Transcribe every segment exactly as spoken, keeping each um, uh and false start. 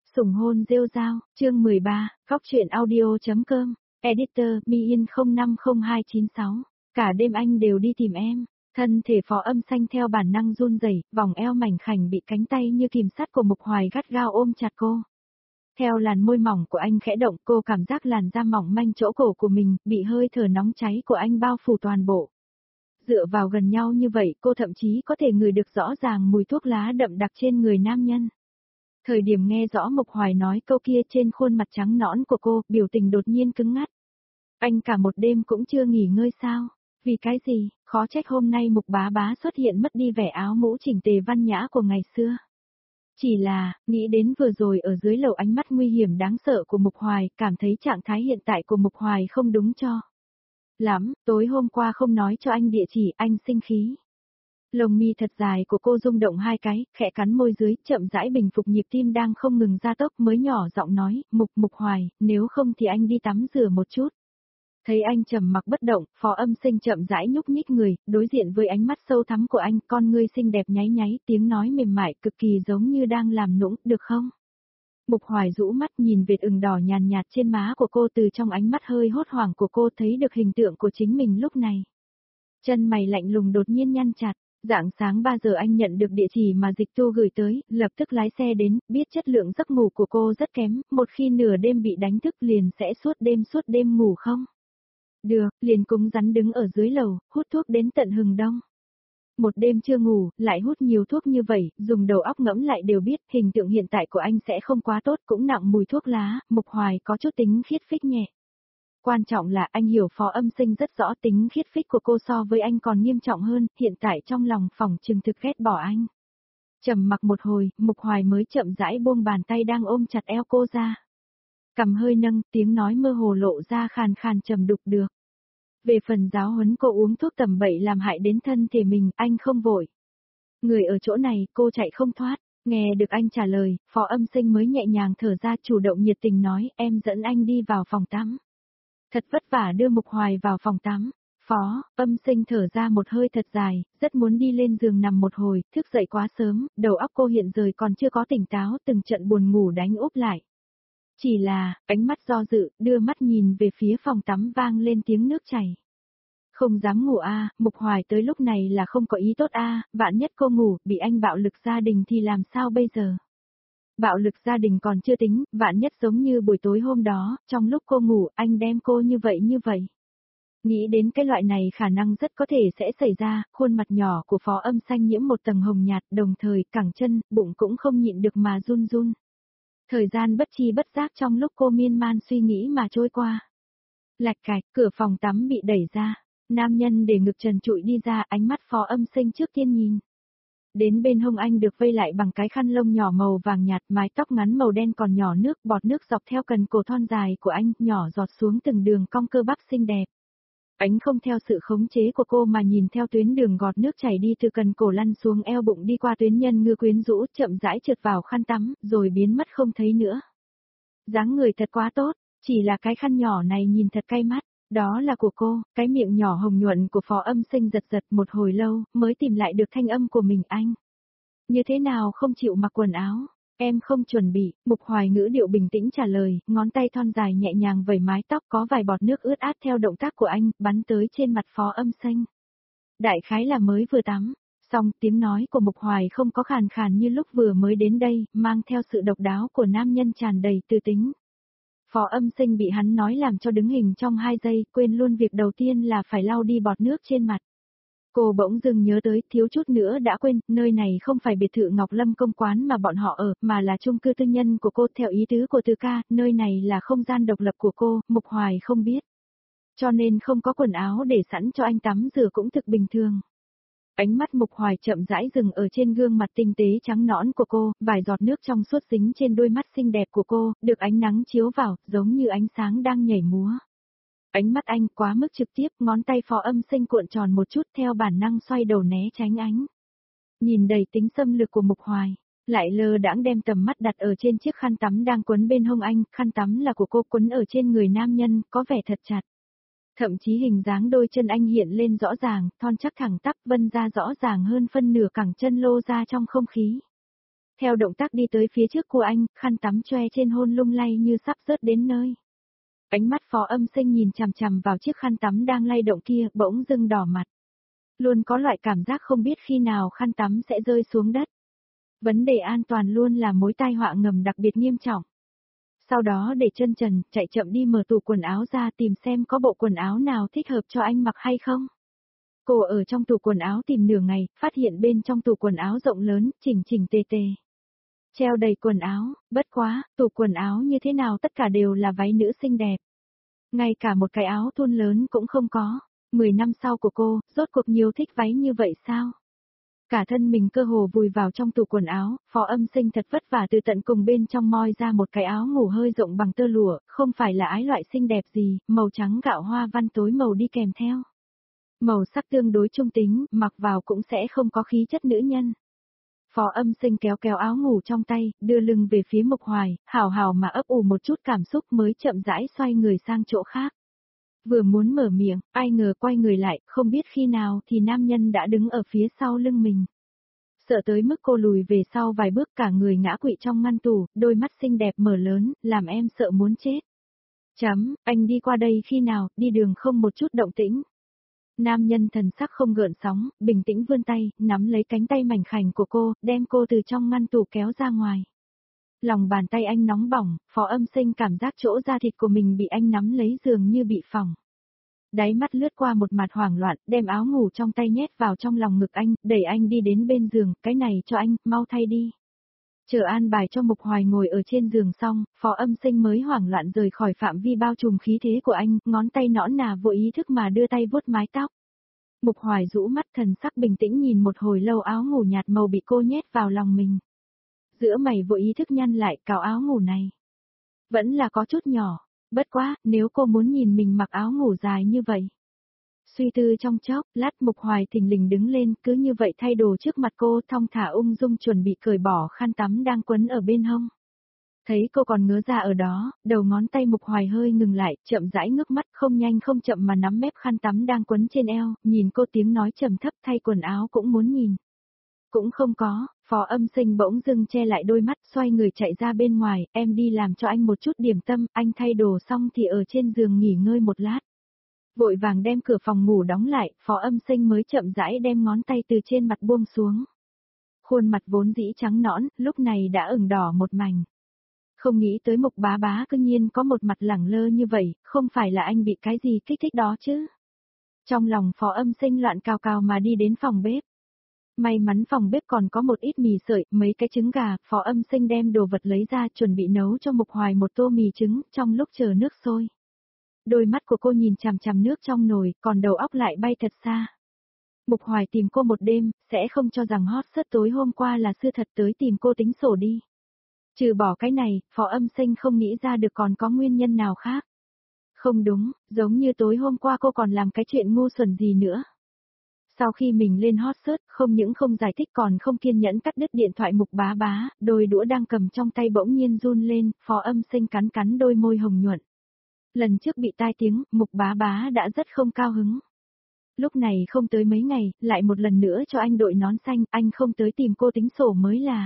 Sủng hôn rêu rao, chương mười ba, góc truyện audio.com, editor, Mi Yên không năm không hai chín sáu. Cả đêm anh đều đi tìm em, thân thể Phó Âm Xanh theo bản năng run rẩy, vòng eo mảnh khảnh bị cánh tay như kìm sắt của Mục Hoài gắt gao ôm chặt cô. Theo làn môi mỏng của anh khẽ động, cô cảm giác làn da mỏng manh chỗ cổ của mình, bị hơi thở nóng cháy của anh bao phủ toàn bộ. Dựa vào gần nhau như vậy, cô thậm chí có thể ngửi được rõ ràng mùi thuốc lá đậm đặc trên người nam nhân. Thời điểm nghe rõ Mục Hoài nói câu kia, trên khuôn mặt trắng nõn của cô, biểu tình đột nhiên cứng ngắt. Anh cả một đêm cũng chưa nghỉ ngơi sao? Vì cái gì? Khó trách hôm nay Mục bá bá xuất hiện mất đi vẻ áo mũ chỉnh tề văn nhã của ngày xưa. Chỉ là, nghĩ đến vừa rồi ở dưới lầu ánh mắt nguy hiểm đáng sợ của Mục Hoài, cảm thấy trạng thái hiện tại của Mục Hoài không đúng cho lắm, tối hôm qua không nói cho anh địa chỉ, anh sinh khí. Lồng mi thật dài của cô rung động hai cái, khẽ cắn môi dưới, chậm rãi bình phục nhịp tim đang không ngừng gia tốc, mới nhỏ giọng nói, Mục Mục Hoài, nếu không thì anh đi tắm rửa một chút. Thấy anh trầm mặc bất động, Phó Âm Sinh chậm rãi nhúc nhích người, đối diện với ánh mắt sâu thẳm của anh, con ngươi xinh đẹp nháy nháy, tiếng nói mềm mại cực kỳ giống như đang làm nũng, được không? Mục Hoài rũ mắt nhìn vệt ửng đỏ nhàn nhạt trên má của cô, từ trong ánh mắt hơi hốt hoảng của cô thấy được hình tượng của chính mình lúc này. Chân mày lạnh lùng đột nhiên nhăn chặt. Rạng sáng ba giờ anh nhận được địa chỉ mà Dịch Tu gửi tới, lập tức lái xe đến, biết chất lượng giấc ngủ của cô rất kém, một khi nửa đêm bị đánh thức liền sẽ suốt đêm suốt đêm ngủ không? Được, liền cúng rắn đứng ở dưới lầu, hút thuốc đến tận hừng đông. Một đêm chưa ngủ, lại hút nhiều thuốc như vậy, dùng đầu óc ngẫm lại đều biết hình tượng hiện tại của anh sẽ không quá tốt, cũng nặng mùi thuốc lá, Mục Hoài có chút tính khiết phích nhẹ. Quan trọng là anh hiểu Phó Âm Sinh rất rõ tính khiết phích của cô so với anh còn nghiêm trọng hơn, hiện tại trong lòng phỏng chừng thực ghét bỏ anh. Trầm mặc một hồi, Mục Hoài mới chậm rãi buông bàn tay đang ôm chặt eo cô ra. Cầm hơi nâng, tiếng nói mơ hồ lộ ra khàn khàn trầm đục được. Về phần giáo huấn cô uống thuốc tầm bậy làm hại đến thân thể mình, anh không vội. Người ở chỗ này, cô chạy không thoát. Nghe được anh trả lời, Phó Âm Sinh mới nhẹ nhàng thở ra, chủ động nhiệt tình nói, em dẫn anh đi vào phòng tắm. Thật vất vả đưa Mục Hoài vào phòng tắm. Phó Âm Sinh thở ra một hơi thật dài, rất muốn đi lên giường nằm một hồi, thức dậy quá sớm, đầu óc cô hiện giờ còn chưa có tỉnh táo, từng trận buồn ngủ đánh úp lại. Chỉ là, ánh mắt do dự, đưa mắt nhìn về phía phòng tắm, vang lên tiếng nước chảy. Không dám ngủ a, à, Mục Hoài tới lúc này là không có ý tốt a, à, vạn nhất cô ngủ, bị anh bạo lực gia đình thì làm sao bây giờ? Bạo lực gia đình còn chưa tính, vạn nhất giống như buổi tối hôm đó, trong lúc cô ngủ, anh đem cô như vậy như vậy. Nghĩ đến cái loại này khả năng rất có thể sẽ xảy ra, khuôn mặt nhỏ của Phó Âm Xanh nhiễm một tầng hồng nhạt, đồng thời, cẳng chân, bụng cũng không nhịn được mà run run. Thời gian bất chi bất giác trong lúc cô miên man suy nghĩ mà trôi qua. Lạch cạch, cửa phòng tắm bị đẩy ra, nam nhân để ngực trần trụi đi ra, ánh mắt Phó Âm Sinh trước tiên nhìn. Đến bên hông anh được vây lại bằng cái khăn lông nhỏ màu vàng nhạt, mái tóc ngắn màu đen còn nhỏ nước, bọt nước dọc theo cần cổ thon dài của anh, nhỏ giọt xuống từng đường cong cơ bắp xinh đẹp. Anh không theo sự khống chế của cô mà nhìn theo tuyến đường gọt nước chảy đi từ cần cổ lăn xuống eo bụng đi qua tuyến nhân ngư quyến rũ, chậm rãi trượt vào khăn tắm, rồi biến mất không thấy nữa. Dáng người thật quá tốt, chỉ là cái khăn nhỏ này nhìn thật cay mắt. Đó là của cô, cái miệng nhỏ hồng nhuận của Phó Âm Sinh giật giật một hồi lâu, mới tìm lại được thanh âm của mình. Anh như thế nào không chịu mặc quần áo? Em không chuẩn bị, Mục Hoài ngữ điệu bình tĩnh trả lời, ngón tay thon dài nhẹ nhàng vẩy mái tóc, có vài bọt nước ướt át theo động tác của anh, bắn tới trên mặt Phó Âm Sinh. Đại khái là mới vừa tắm, xong tiếng nói của Mục Hoài không có khàn khàn như lúc vừa mới đến đây, mang theo sự độc đáo của nam nhân tràn đầy tư tính. Phó Âm Sinh bị hắn nói làm cho đứng hình trong hai giây, quên luôn việc đầu tiên là phải lau đi bọt nước trên mặt. Cô bỗng dưng nhớ tới, thiếu chút nữa đã quên, nơi này không phải biệt thự Ngọc Lâm công quán mà bọn họ ở, mà là chung cư tư nhân của cô, theo ý tứ của Từ ca, nơi này là không gian độc lập của cô, Mục Hoài không biết. Cho nên không có quần áo để sẵn cho anh tắm rửa cũng thực bình thường. Ánh mắt Mục Hoài chậm rãi dừng ở trên gương mặt tinh tế trắng nõn của cô, vài giọt nước trong suốt dính trên đôi mắt xinh đẹp của cô, được ánh nắng chiếu vào, giống như ánh sáng đang nhảy múa. Ánh mắt anh quá mức trực tiếp, ngón tay Phó Âm Sinh cuộn tròn một chút, theo bản năng xoay đầu né tránh ánh. Nhìn đầy tính xâm lược của Mục Hoài, lại lơ đãng đem tầm mắt đặt ở trên chiếc khăn tắm đang quấn bên hông anh, khăn tắm là của cô, quấn ở trên người nam nhân, có vẻ thật chặt. Thậm chí hình dáng đôi chân anh hiện lên rõ ràng, thon chắc thẳng tắp, vân ra rõ ràng hơn phân nửa cẳng chân lô ra trong không khí. Theo động tác đi tới phía trước của anh, khăn tắm choe trên hôn lung lay như sắp rớt đến nơi. Ánh mắt Phó Âm Sinh nhìn chằm chằm vào chiếc khăn tắm đang lay động kia, bỗng dưng đỏ mặt. Luôn có loại cảm giác không biết khi nào khăn tắm sẽ rơi xuống đất. Vấn đề an toàn luôn là mối tai họa ngầm đặc biệt nghiêm trọng. Sau đó để chân trần, chạy chậm đi mở tủ quần áo ra tìm xem có bộ quần áo nào thích hợp cho anh mặc hay không. Cô ở trong tủ quần áo tìm nửa ngày, phát hiện bên trong tủ quần áo rộng lớn, chỉnh chỉnh tề tề. Treo đầy quần áo, bất quá, tủ quần áo như thế nào tất cả đều là váy nữ xinh đẹp. Ngay cả một cái áo thun lớn cũng không có. Mười năm sau của cô, rốt cuộc nhiều thích váy như vậy sao? Cả thân mình cơ hồ vùi vào trong tủ quần áo, Phó Âm Sinh thật vất vả từ tận cùng bên trong moi ra một cái áo ngủ hơi rộng bằng tơ lụa, không phải là ái loại xinh đẹp gì, màu trắng gạo hoa văn tối màu đi kèm theo. Màu sắc tương đối trung tính, mặc vào cũng sẽ không có khí chất nữ nhân. Phó Âm Sinh kéo kéo áo ngủ trong tay, đưa lưng về phía Mục Hoài, hào hào mà ấp ủ một chút cảm xúc mới chậm rãi xoay người sang chỗ khác. Vừa muốn mở miệng, ai ngờ quay người lại, không biết khi nào thì nam nhân đã đứng ở phía sau lưng mình. Sợ tới mức cô lùi về sau vài bước cả người ngã quỵ trong ngăn tủ, đôi mắt xinh đẹp mở lớn, làm em sợ muốn chết. Chấm, anh đi qua đây khi nào, đi đường không một chút động tĩnh. Nam nhân thần sắc không gợn sóng, bình tĩnh vươn tay, nắm lấy cánh tay mảnh khảnh của cô, đem cô từ trong ngăn tủ kéo ra ngoài. Lòng bàn tay anh nóng bỏng, Phó Âm Sinh cảm giác chỗ da thịt của mình bị anh nắm lấy dường như bị phỏng. Đáy mắt lướt qua một mặt hoảng loạn, đem áo ngủ trong tay nhét vào trong lòng ngực anh, đẩy anh đi đến bên giường, cái này cho anh, mau thay đi. Chờ an bài cho Mục Hoài ngồi ở trên giường xong, Phó Âm Sinh mới hoảng loạn rời khỏi phạm vi bao trùm khí thế của anh, ngón tay nõn nà vô ý thức mà đưa tay vuốt mái tóc. Mục Hoài rũ mắt thần sắc bình tĩnh nhìn một hồi lâu áo ngủ nhạt màu bị cô nhét vào lòng mình. Giữa mày vô ý thức nhăn lại cào áo ngủ này. Vẫn là có chút nhỏ, bất quá, nếu cô muốn nhìn mình mặc áo ngủ dài như vậy. Suy tư trong chốc, lát Mục Hoài thình lình đứng lên, cứ như vậy thay đồ trước mặt cô thong thả ung dung chuẩn bị cởi bỏ khăn tắm đang quấn ở bên hông. Thấy cô còn ngớ ra ở đó, đầu ngón tay Mục Hoài hơi ngừng lại, chậm rãi ngước mắt không nhanh không chậm mà nắm mép khăn tắm đang quấn trên eo, nhìn cô tiếng nói trầm thấp thay quần áo cũng muốn nhìn. Cũng không có, Phó Âm Sinh bỗng dưng che lại đôi mắt xoay người chạy ra bên ngoài, em đi làm cho anh một chút điểm tâm, anh thay đồ xong thì ở trên giường nghỉ ngơi một lát. Vội vàng đem cửa phòng ngủ đóng lại, Phó Âm Sinh mới chậm rãi đem ngón tay từ trên mặt buông xuống. Khuôn mặt vốn dĩ trắng nõn, lúc này đã ửng đỏ một mảnh. Không nghĩ tới Mục bá bá cư nhiên có một mặt lẳng lơ như vậy, không phải là anh bị cái gì kích thích đó chứ. Trong lòng Phó Âm Sinh loạn cào cào mà đi đến phòng bếp. May mắn phòng bếp còn có một ít mì sợi, mấy cái trứng gà, Phó Âm Sinh đem đồ vật lấy ra chuẩn bị nấu cho Mục Hoài một tô mì trứng, trong lúc chờ nước sôi. Đôi mắt của cô nhìn chằm chằm nước trong nồi, còn đầu óc lại bay thật xa. Mục Hoài tìm cô một đêm, sẽ không cho rằng hot search tối hôm qua là sự thật tới tìm cô tính sổ đi. Trừ bỏ cái này, Phó Âm Sinh không nghĩ ra được còn có nguyên nhân nào khác. Không đúng, giống như tối hôm qua cô còn làm cái chuyện ngu xuẩn gì nữa. Sau khi mình lên hot search, không những không giải thích còn không kiên nhẫn cắt đứt điện thoại Mục bá bá, đôi đũa đang cầm trong tay bỗng nhiên run lên, Phó Âm Sinh cắn cắn đôi môi hồng nhuận. Lần trước bị tai tiếng, Mục bá bá đã rất không cao hứng. Lúc này không tới mấy ngày, lại một lần nữa cho anh đội nón xanh, anh không tới tìm cô tính sổ mới là.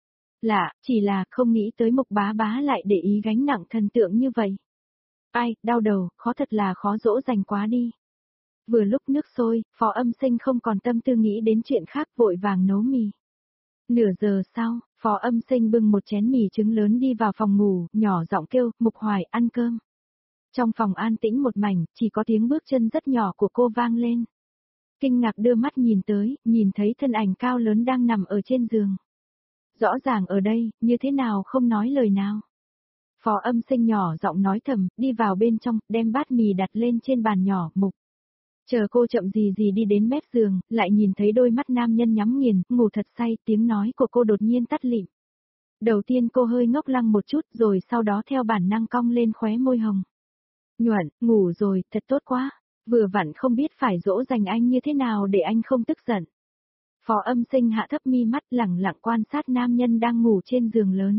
Lạ, chỉ là không nghĩ tới Mục bá bá lại để ý gánh nặng thần tượng như vậy. Ai, đau đầu, khó thật là khó dỗ dành quá đi. Vừa lúc nước sôi, Phó Âm Sinh không còn tâm tư nghĩ đến chuyện khác vội vàng nấu mì. Nửa giờ sau, Phó Âm Sinh bưng một chén mì trứng lớn đi vào phòng ngủ, nhỏ giọng kêu, Mục Hoài ăn cơm. Trong phòng an tĩnh một mảnh, chỉ có tiếng bước chân rất nhỏ của cô vang lên. Kinh ngạc đưa mắt nhìn tới, nhìn thấy thân ảnh cao lớn đang nằm ở trên giường. Rõ ràng ở đây, như thế nào không nói lời nào. Phó Âm Sinh nhỏ giọng nói thầm, đi vào bên trong, đem bát mì đặt lên trên bàn nhỏ, Mục. Chờ cô chậm gì gì đi đến mép giường, lại nhìn thấy đôi mắt nam nhân nhắm nghiền, ngủ thật say, tiếng nói của cô đột nhiên tắt lịm. Đầu tiên cô hơi ngốc lăng một chút rồi sau đó theo bản năng cong lên khóe môi hồng. Nhuận, ngủ rồi, thật tốt quá, vừa vặn không biết phải dỗ dành anh như thế nào để anh không tức giận. Phó Âm Sinh hạ thấp mi mắt lẳng lặng quan sát nam nhân đang ngủ trên giường lớn.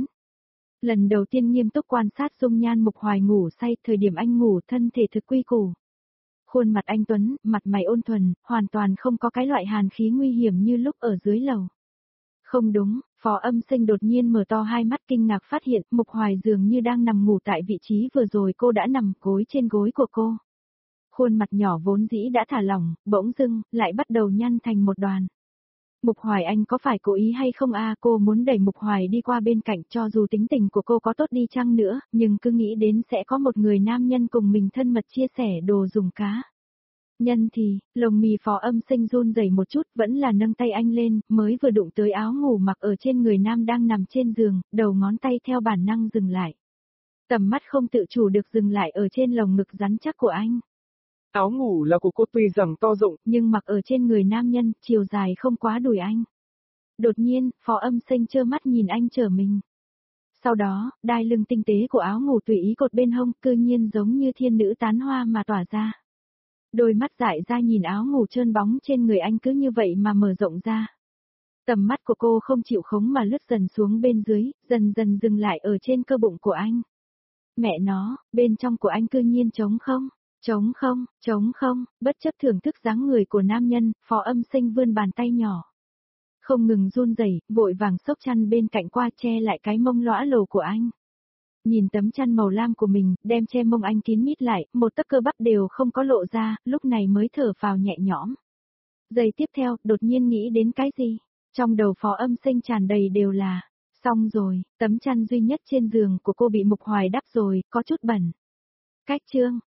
Lần đầu tiên nghiêm túc quan sát dung nhan Mục Hoài ngủ say, thời điểm anh ngủ thân thể thực quy củ. Khuôn mặt anh tuấn, mặt mày ôn thuần, hoàn toàn không có cái loại hàn khí nguy hiểm như lúc ở dưới lầu. Không đúng, Phó Âm Sinh đột nhiên mở to hai mắt kinh ngạc phát hiện Mục Hoài dường như đang nằm ngủ tại vị trí vừa rồi cô đã nằm gối trên gối của cô. Khuôn mặt nhỏ vốn dĩ đã thả lỏng, bỗng dưng, lại bắt đầu nhăn thành một đoàn. Mục Hoài anh có phải cố ý hay không a? Cô muốn đẩy Mục Hoài đi qua bên cạnh cho dù tính tình của cô có tốt đi chăng nữa, nhưng cứ nghĩ đến sẽ có một người nam nhân cùng mình thân mật chia sẻ đồ dùng cá. Nhân thì, lồng mì Phó Âm Sinh run rẩy một chút vẫn là nâng tay anh lên, mới vừa đụng tới áo ngủ mặc ở trên người nam đang nằm trên giường, đầu ngón tay theo bản năng dừng lại. Tầm mắt không tự chủ được dừng lại ở trên lồng ngực rắn chắc của anh. Áo ngủ là của cô tuy rằng to rộng, nhưng mặc ở trên người nam nhân, chiều dài không quá đùi anh. Đột nhiên, Phó Âm Sinh trơ mắt nhìn anh trở mình. Sau đó, đai lưng tinh tế của áo ngủ tùy ý cột bên hông, cư nhiên giống như thiên nữ tán hoa mà tỏa ra. Đôi mắt dại ra nhìn áo ngủ trơn bóng trên người anh cứ như vậy mà mở rộng ra. Tầm mắt của cô không chịu khống mà lướt dần xuống bên dưới, dần dần dừng lại ở trên cơ bụng của anh. Mẹ nó, bên trong của anh cư nhiên trống không, trống không, trống không, bất chấp thưởng thức dáng người của nam nhân, Phó Âm Sinh vươn bàn tay nhỏ. Không ngừng run rẩy, vội vàng xốc chăn bên cạnh qua che lại cái mông lõa lồ của anh. Nhìn tấm chăn màu lam của mình, đem che mông anh kín mít lại, một tấc cơ bắp đều không có lộ ra, lúc này mới thở phào nhẹ nhõm. Giây tiếp theo, đột nhiên nghĩ đến cái gì? Trong đầu Phó Âm Sinh tràn đầy đều là, xong rồi, tấm chăn duy nhất trên giường của cô bị Mục Hoài đắp rồi, có chút bẩn. Cách chương